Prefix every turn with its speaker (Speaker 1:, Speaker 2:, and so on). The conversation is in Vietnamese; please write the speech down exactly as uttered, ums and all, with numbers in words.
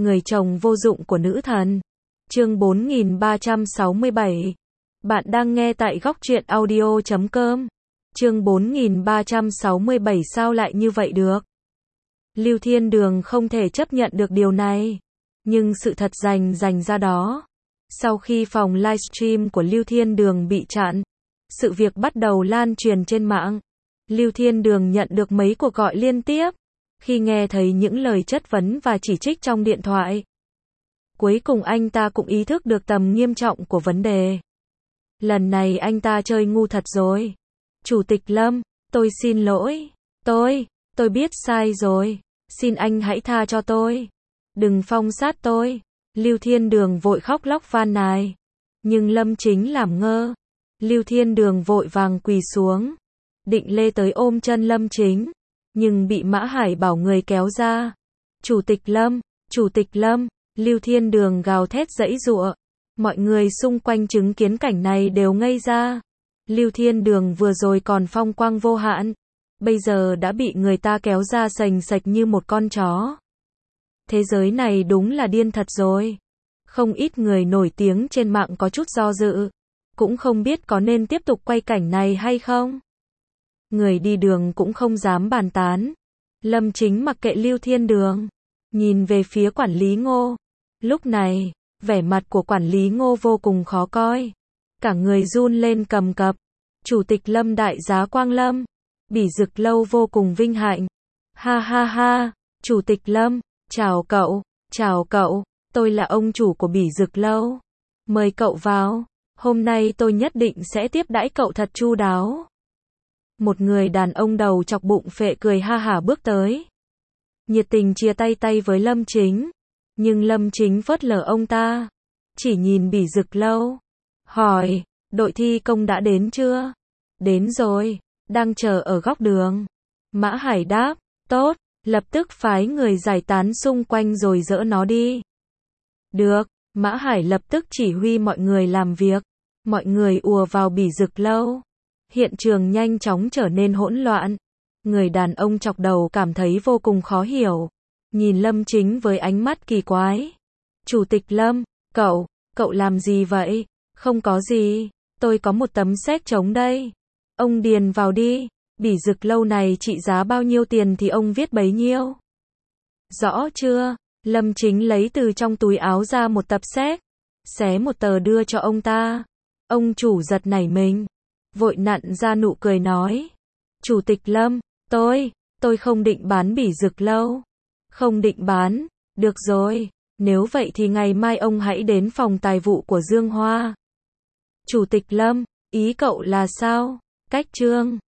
Speaker 1: Người chồng vô dụng của nữ thần. Chương bốn nghìn ba trăm sáu mươi bảy. Bạn đang nghe tại góc truyện audio chấm com. Chương bốn nghìn ba trăm sáu mươi bảy sao lại như vậy được? Lưu Thiên Đường không thể chấp nhận được điều này. Nhưng sự thật rành rành ra đó. Sau khi phòng livestream của Lưu Thiên Đường bị chặn, sự việc bắt đầu lan truyền trên mạng. Lưu Thiên Đường nhận được mấy cuộc gọi liên tiếp. Khi nghe thấy những lời chất vấn và chỉ trích trong điện thoại, cuối cùng anh ta cũng ý thức được tầm nghiêm trọng của vấn đề. Lần này anh ta chơi ngu thật rồi. Chủ tịch Lâm, tôi xin lỗi. Tôi, tôi biết sai rồi. Xin anh hãy tha cho tôi. Đừng phong sát tôi. Lưu Thiên Đường vội khóc lóc van nài. Nhưng Lâm Chính làm ngơ. Lưu Thiên Đường vội vàng quỳ xuống, định lê tới ôm chân Lâm Chính, nhưng bị Mã Hải Bảo người kéo ra. Chủ tịch Lâm, Chủ tịch Lâm, Lưu Thiên Đường gào thét giãy giụa. Mọi người xung quanh chứng kiến cảnh này đều ngây ra. Lưu Thiên Đường vừa rồi còn phong quang vô hạn, bây giờ đã bị người ta kéo ra sành sạch như một con chó. Thế giới này đúng là điên thật rồi. Không ít người nổi tiếng trên mạng có chút do dự, cũng không biết có nên tiếp tục quay cảnh này hay không. Người đi đường cũng không dám bàn tán. Lâm Chính mặc kệ Lưu Thiên Đường, nhìn về phía quản lý Ngô. Lúc này, vẻ mặt của quản lý Ngô vô cùng khó coi. Cả người run lên cầm cập. Chủ tịch Lâm đại giá Quang Lâm, Bỉ Dực Lâu vô cùng vinh hạnh. Ha ha ha, Chủ tịch Lâm, chào cậu, chào cậu, tôi là ông chủ của Bỉ Dực Lâu. Mời cậu vào, hôm nay tôi nhất định sẽ tiếp đãi cậu thật chu đáo. Một người đàn ông đầu chọc bụng phệ cười ha hả bước tới, nhiệt tình chia tay tay với Lâm Chính. Nhưng Lâm Chính phớt lờ ông ta, chỉ nhìn Bỉ Dực Lâu, hỏi, đội thi công đã đến chưa? Đến rồi, đang chờ ở góc đường. Mã Hải đáp, tốt, lập tức phái người giải tán xung quanh rồi dỡ nó đi. Được, Mã Hải lập tức chỉ huy mọi người làm việc. Mọi người ùa vào Bỉ Dực Lâu. Hiện trường nhanh chóng trở nên hỗn loạn. Người đàn ông chọc đầu cảm thấy vô cùng khó hiểu, nhìn Lâm Chính với ánh mắt kỳ quái. Chủ tịch Lâm, cậu, cậu làm gì vậy? Không có gì, tôi có một tấm séc trống đây. Ông điền vào đi, Bỉ Dực Lâu này trị giá bao nhiêu tiền thì ông viết bấy nhiêu. Rõ chưa? Lâm Chính lấy từ trong túi áo ra một tập séc, xé một tờ đưa cho ông ta. Ông chủ giật nảy mình, vội nặn ra nụ cười nói. Chủ tịch Lâm, tôi, tôi không định bán Bỉ Dực Lâu. Không định bán, được rồi, nếu vậy thì ngày mai ông hãy đến phòng tài vụ của Dương Hoa. Chủ tịch Lâm, ý cậu là sao? Cách trương.